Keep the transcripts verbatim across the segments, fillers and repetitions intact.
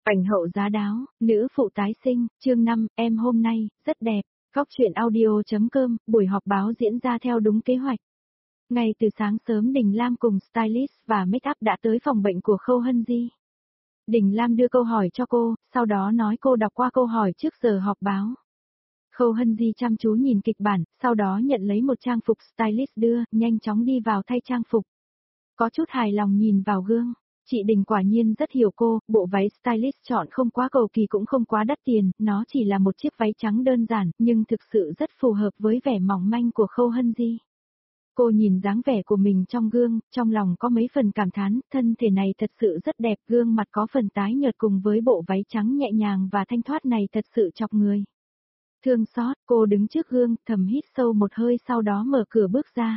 Ảnh hậu giá đáo, nữ phụ tái sinh, chương năm, em hôm nay, rất đẹp. Góc truyện audio.com, buổi họp báo diễn ra theo đúng kế hoạch. Ngay từ sáng sớm Đình Lam cùng stylist và make up đã tới phòng bệnh của Khâu Hân Di. Đình Lam đưa câu hỏi cho cô, sau đó nói cô đọc qua câu hỏi trước giờ họp báo. Khâu Hân Di chăm chú nhìn kịch bản, sau đó nhận lấy một trang phục stylist đưa, nhanh chóng đi vào thay trang phục. Có chút hài lòng nhìn vào gương. Chị Đình quả nhiên rất hiểu cô, bộ váy stylist chọn không quá cầu kỳ cũng không quá đắt tiền, nó chỉ là một chiếc váy trắng đơn giản, nhưng thực sự rất phù hợp với vẻ mỏng manh của Khâu Hân Di. Cô nhìn dáng vẻ của mình trong gương, trong lòng có mấy phần cảm thán, thân thể này thật sự rất đẹp, gương mặt có phần tái nhợt cùng với bộ váy trắng nhẹ nhàng và thanh thoát này thật sự chọc người. Thương xót, cô đứng trước gương, thầm hít sâu một hơi sau đó mở cửa bước ra.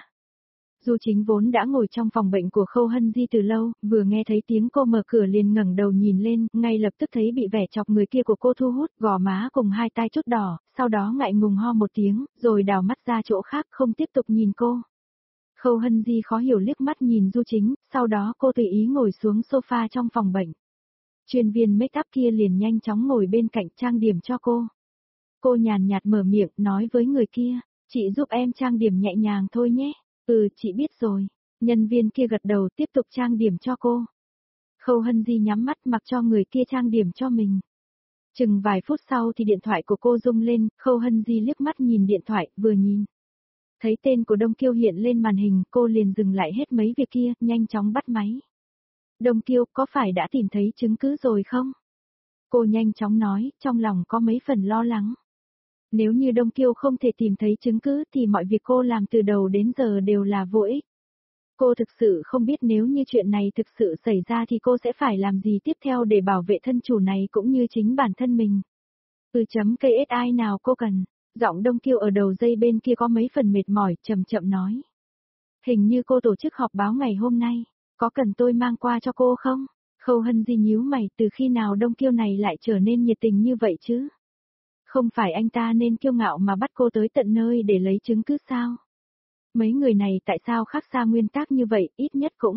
Du Chính vốn đã ngồi trong phòng bệnh của Khâu Hân Di từ lâu, vừa nghe thấy tiếng cô mở cửa liền ngẩng đầu nhìn lên, ngay lập tức thấy bị vẻ chọc người kia của cô thu hút, gò má cùng hai tai chút đỏ, sau đó ngại ngùng ho một tiếng, rồi đảo mắt ra chỗ khác không tiếp tục nhìn cô. Khâu Hân Di khó hiểu liếc mắt nhìn Du Chính, sau đó cô tùy ý ngồi xuống sofa trong phòng bệnh. Chuyên viên make up kia liền nhanh chóng ngồi bên cạnh trang điểm cho cô. Cô nhàn nhạt mở miệng nói với người kia, chị giúp em trang điểm nhẹ nhàng thôi nhé. Ừ, chị biết rồi. Nhân viên kia gật đầu tiếp tục trang điểm cho cô. Khâu Hân Di nhắm mắt mặc cho người kia trang điểm cho mình. Chừng vài phút sau thì điện thoại của cô rung lên, Khâu Hân Di liếc mắt nhìn điện thoại, vừa nhìn. Thấy tên của Đông Kiêu hiện lên màn hình, cô liền dừng lại hết mấy việc kia, nhanh chóng bắt máy. Đông Kiêu, có phải đã tìm thấy chứng cứ rồi không? Cô nhanh chóng nói, trong lòng có mấy phần lo lắng. Nếu như Đông Kiêu không thể tìm thấy chứng cứ thì mọi việc cô làm từ đầu đến giờ đều là vô ích. Cô thực sự không biết nếu như chuyện này thực sự xảy ra thì cô sẽ phải làm gì tiếp theo để bảo vệ thân chủ này cũng như chính bản thân mình. Từ chấm ca ét i nào cô cần? Giọng Đông Kiêu ở đầu dây bên kia có mấy phần mệt mỏi, chậm chậm nói. Hình như cô tổ chức họp báo ngày hôm nay, có cần tôi mang qua cho cô không? Khâu Hân Di nhíu mày, từ khi nào Đông Kiêu này lại trở nên nhiệt tình như vậy chứ? Không phải anh ta nên kiêu ngạo mà bắt cô tới tận nơi để lấy chứng cứ sao? Mấy người này tại sao khác xa nguyên tắc như vậy, ít nhất cũng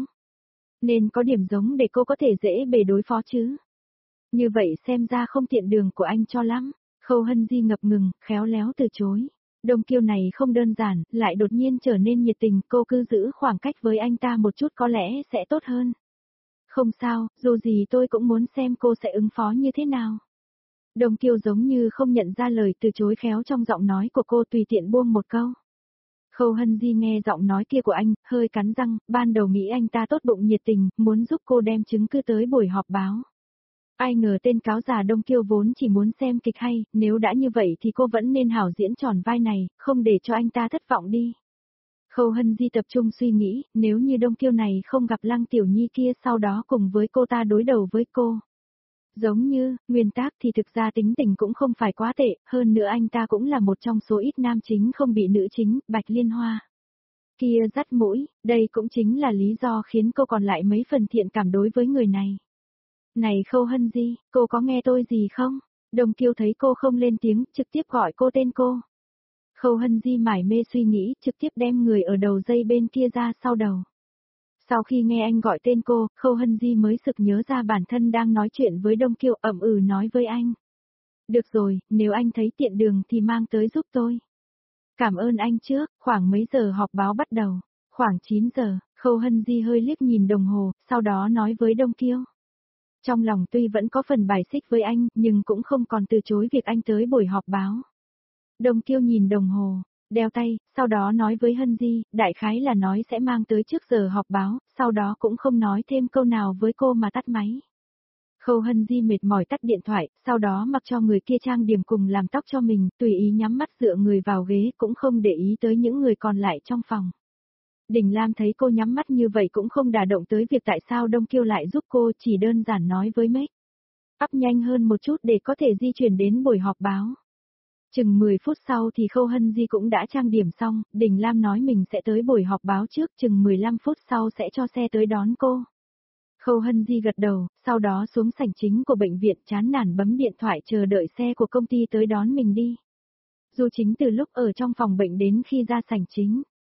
nên có điểm giống để cô có thể dễ bề đối phó chứ. Như vậy xem ra không tiện đường của anh cho lắm. Khâu Hân Di ngập ngừng, khéo léo từ chối. Đông Kiêu này không đơn giản, lại đột nhiên trở nên nhiệt tình, cô cứ giữ khoảng cách với anh ta một chút có lẽ sẽ tốt hơn. Không sao, dù gì tôi cũng muốn xem cô sẽ ứng phó như thế nào. Đông Kiêu giống như không nhận ra lời từ chối khéo trong giọng nói của cô, tùy tiện buông một câu. Khâu Hân Di nghe giọng nói kia của anh, hơi cắn răng, ban đầu nghĩ anh ta tốt bụng nhiệt tình, muốn giúp cô đem chứng cứ tới buổi họp báo. Ai ngờ tên cáo già Đông Kiêu vốn chỉ muốn xem kịch hay, nếu đã như vậy thì cô vẫn nên hảo diễn tròn vai này, không để cho anh ta thất vọng đi. Khâu Hân Di tập trung suy nghĩ, nếu như Đông Kiêu này không gặp Lăng Tiểu Nhi kia sau đó cùng với cô ta đối đầu với cô. Giống như, nguyên tắc thì thực ra tính tình cũng không phải quá tệ, hơn nữa anh ta cũng là một trong số ít nam chính không bị nữ chính, Bạch Liên Hoa. Kia dắt mũi, đây cũng chính là lý do khiến cô còn lại mấy phần thiện cảm đối với người này. Này Khâu Hân Di, cô có nghe tôi gì không? Đông Kiêu thấy cô không lên tiếng, trực tiếp gọi cô tên cô. Khâu Hân Di mải mê suy nghĩ, trực tiếp đem người ở đầu dây bên kia ra sau đầu. Sau khi nghe anh gọi tên cô, Khâu Hân Di mới sực nhớ ra bản thân đang nói chuyện với Đông Kiêu, ậm ừ nói với anh. Được rồi, nếu anh thấy tiện đường thì mang tới giúp tôi. Cảm ơn anh trước, khoảng mấy giờ họp báo bắt đầu? Khoảng chín giờ, Khâu Hân Di hơi liếc nhìn đồng hồ, sau đó nói với Đông Kiêu. Trong lòng tuy vẫn có phần bài xích với anh, nhưng cũng không còn từ chối việc anh tới buổi họp báo. Đông Kiêu nhìn đồng hồ, đeo tay, sau đó nói với Hân Di, đại khái là nói sẽ mang tới trước giờ họp báo, sau đó cũng không nói thêm câu nào với cô mà tắt máy. Khâu Hân Di mệt mỏi tắt điện thoại, sau đó mặc cho người kia trang điểm cùng làm tóc cho mình, tùy ý nhắm mắt dựa người vào ghế cũng không để ý tới những người còn lại trong phòng. Đình Lam thấy cô nhắm mắt như vậy cũng không đả động tới việc tại sao Đông Kiêu lại giúp cô, chỉ đơn giản nói với Make up nhanh hơn một chút để có thể di chuyển đến buổi họp báo. Chừng mười phút sau thì Khâu Hân Di cũng đã trang điểm xong, Đình Lam nói mình sẽ tới buổi họp báo trước, chừng mười lăm phút sau sẽ cho xe tới đón cô. Khâu Hân Di gật đầu, sau đó xuống sảnh chính của bệnh viện chán nản bấm điện thoại chờ đợi xe của công ty tới đón mình đi. Du Chính từ lúc ở trong phòng bệnh đến khi ra sảnh chính.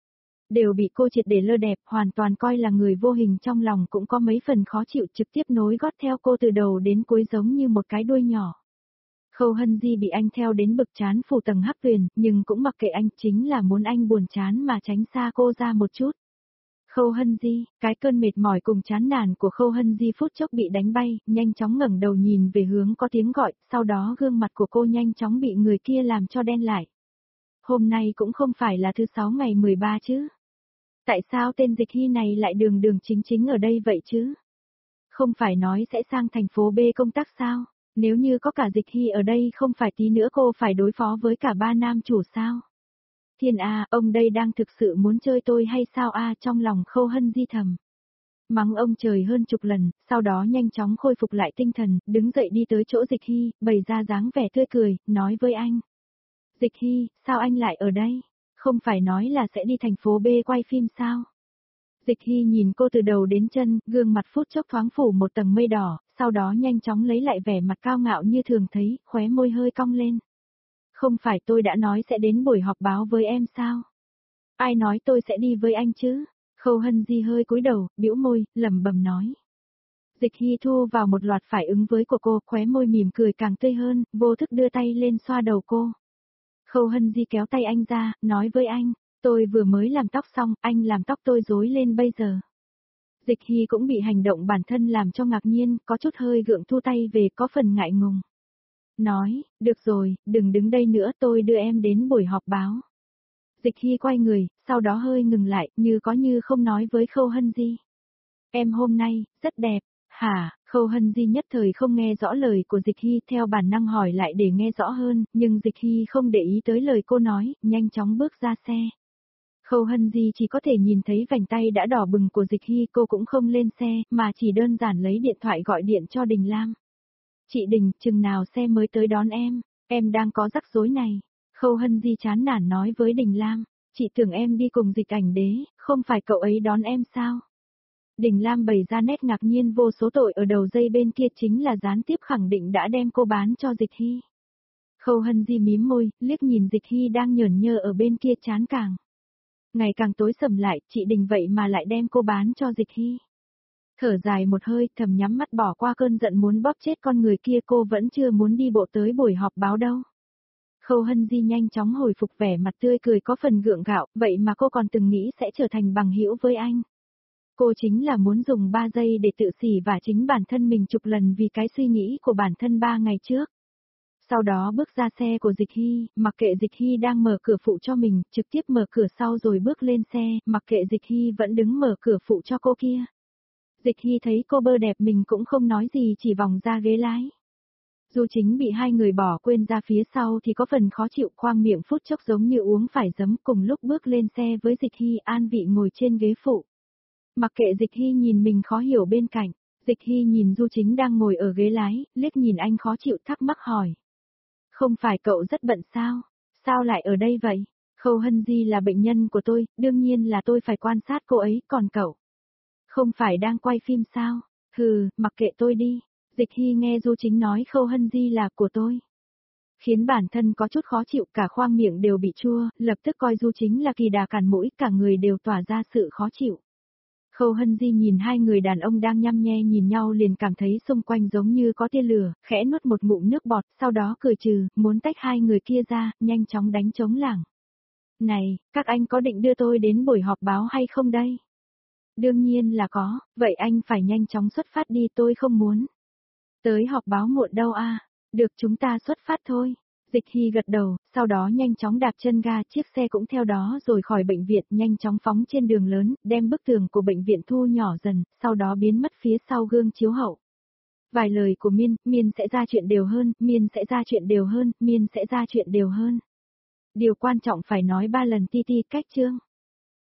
đều bị cô triệt để lơ đẹp, hoàn toàn coi là người vô hình, trong lòng cũng có mấy phần khó chịu, trực tiếp nối gót theo cô từ đầu đến cuối giống như một cái đuôi nhỏ. Khâu Hân Di bị anh theo đến bực chán phủ tầng hắc tuyền, nhưng cũng mặc kệ anh, chính là muốn anh buồn chán mà tránh xa cô ra một chút. Khâu Hân Di, cái cơn mệt mỏi cùng chán nản của Khâu Hân Di phút chốc bị đánh bay, nhanh chóng ngẩng đầu nhìn về hướng có tiếng gọi, sau đó gương mặt của cô nhanh chóng bị người kia làm cho đen lại. Hôm nay cũng không phải là thứ sáu ngày mười ba chứ. Tại sao tên Dịch Hy này lại đường đường chính chính ở đây vậy chứ? Không phải nói sẽ sang thành phố B công tác sao? Nếu như có cả Dịch Hy ở đây không phải tí nữa cô phải đối phó với cả ba nam chủ sao? Thiên A, ông đây đang thực sự muốn chơi tôi hay sao a? Trong lòng Khâu Hân Di thầm. Mắng ông trời hơn chục lần, sau đó nhanh chóng khôi phục lại tinh thần, đứng dậy đi tới chỗ Dịch Hy, bày ra dáng vẻ tươi cười, nói với anh. Dịch Hy, sao anh lại ở đây? Không phải nói là sẽ đi thành phố B quay phim sao? Dịch Hy nhìn cô từ đầu đến chân, gương mặt phút chốc thoáng phủ một tầng mây đỏ, sau đó nhanh chóng lấy lại vẻ mặt cao ngạo như thường thấy, khóe môi hơi cong lên. Không phải tôi đã nói sẽ đến buổi họp báo với em sao? Ai nói tôi sẽ đi với anh chứ? Khâu Hân Di hơi cúi đầu, bĩu môi, lẩm bẩm nói. Dịch Hy thu vào một loạt phản ứng với của cô, khóe môi mỉm cười càng tươi hơn, vô thức đưa tay lên xoa đầu cô. Khâu Hân Di kéo tay anh ra, nói với anh, tôi vừa mới làm tóc xong, anh làm tóc tôi rối lên bây giờ. Dịch Hy cũng bị hành động bản thân làm cho ngạc nhiên, có chút hơi gượng thu tay về, có phần ngại ngùng. Nói, được rồi, đừng đứng đây nữa, tôi đưa em đến buổi họp báo. Dịch Hy quay người, sau đó hơi ngừng lại, như có như không nói với Khâu Hân Di. Em hôm nay, rất đẹp, hả? Khâu Hân Di nhất thời không nghe rõ lời của Dịch Hy, theo bản năng hỏi lại để nghe rõ hơn, nhưng Dịch Hy không để ý tới lời cô nói, nhanh chóng bước ra xe. Khâu Hân Di chỉ có thể nhìn thấy vành tay đã đỏ bừng của Dịch Hy, cô cũng không lên xe, mà chỉ đơn giản lấy điện thoại gọi điện cho Đình Lam. Chị Đình, chừng nào xe mới tới đón em, em đang có rắc rối này. Khâu Hân Di chán nản nói với Đình Lam, chị tưởng em đi cùng Dịch Ảnh Đế, không phải cậu ấy đón em sao? Đình Lam bày ra nét ngạc nhiên vô số tội, ở đầu dây bên kia chính là gián tiếp khẳng định đã đem cô bán cho Dịch Hy. Khâu Hân Di mím môi, liếc nhìn Dịch Hy đang nhởn nhơ ở bên kia chán càng. Ngày càng tối sầm lại, chị Đình vậy mà lại đem cô bán cho Dịch Hy. Thở dài một hơi, thầm nhắm mắt bỏ qua cơn giận muốn bóp chết con người kia, cô vẫn chưa muốn đi bộ tới buổi họp báo đâu. Khâu Hân Di nhanh chóng hồi phục vẻ mặt tươi cười có phần gượng gạo, vậy mà cô còn từng nghĩ sẽ trở thành bằng hữu với anh. Cô chính là muốn dùng ba giây để tự xỉ vả chính bản thân mình chục lần vì cái suy nghĩ của bản thân ba ngày trước. Sau đó bước ra xe của Dịch Hy, mặc kệ Dịch Hy đang mở cửa phụ cho mình, trực tiếp mở cửa sau rồi bước lên xe, mặc kệ Dịch Hy vẫn đứng mở cửa phụ cho cô kia. Dịch Hy thấy cô bơ đẹp mình cũng không nói gì, chỉ vòng ra ghế lái. Du Chính bị hai người bỏ quên ra phía sau thì có phần khó chịu, khoang miệng phút chốc giống như uống phải giấm, cùng lúc bước lên xe với Dịch Hy, an vị ngồi trên ghế phụ. Mặc kệ Dịch Hy nhìn mình khó hiểu bên cạnh, Dịch Hy nhìn Du Chính đang ngồi ở ghế lái, liếc nhìn anh khó chịu thắc mắc hỏi. Không phải cậu rất bận sao? Sao lại ở đây vậy? Khâu Hân Di là bệnh nhân của tôi, đương nhiên là tôi phải quan sát cô ấy, còn cậu? Không phải đang quay phim sao? Hừ, mặc kệ tôi đi. Dịch Hy nghe Du Chính nói Khâu Hân Di là của tôi, khiến bản thân có chút khó chịu, cả khoang miệng đều bị chua, lập tức coi Du Chính là kỳ đà cản mũi, cả người đều tỏa ra sự khó chịu. Khâu Hân Di nhìn hai người đàn ông đang nhăm nhe nhìn nhau liền cảm thấy xung quanh giống như có tia lửa, khẽ nuốt một ngụm nước bọt, sau đó cười trừ, muốn tách hai người kia ra, nhanh chóng đánh trống lảng. Này, các anh có định đưa tôi đến buổi họp báo hay không đây? Đương nhiên là có, vậy anh phải nhanh chóng xuất phát đi, tôi không muốn tới họp báo muộn đâu a. Được, chúng ta xuất phát thôi. Dịch Hy gật đầu, sau đó nhanh chóng đạp chân ga, chiếc xe cũng theo đó rồi khỏi bệnh viện, nhanh chóng phóng trên đường lớn, đem bức tường của bệnh viện thu nhỏ dần, sau đó biến mất phía sau gương chiếu hậu. Vài lời của Miên, Miên sẽ ra chuyện đều hơn, Miên sẽ ra chuyện đều hơn, Miên sẽ ra chuyện đều hơn. Điều quan trọng phải nói ba lần ti ti cách chương.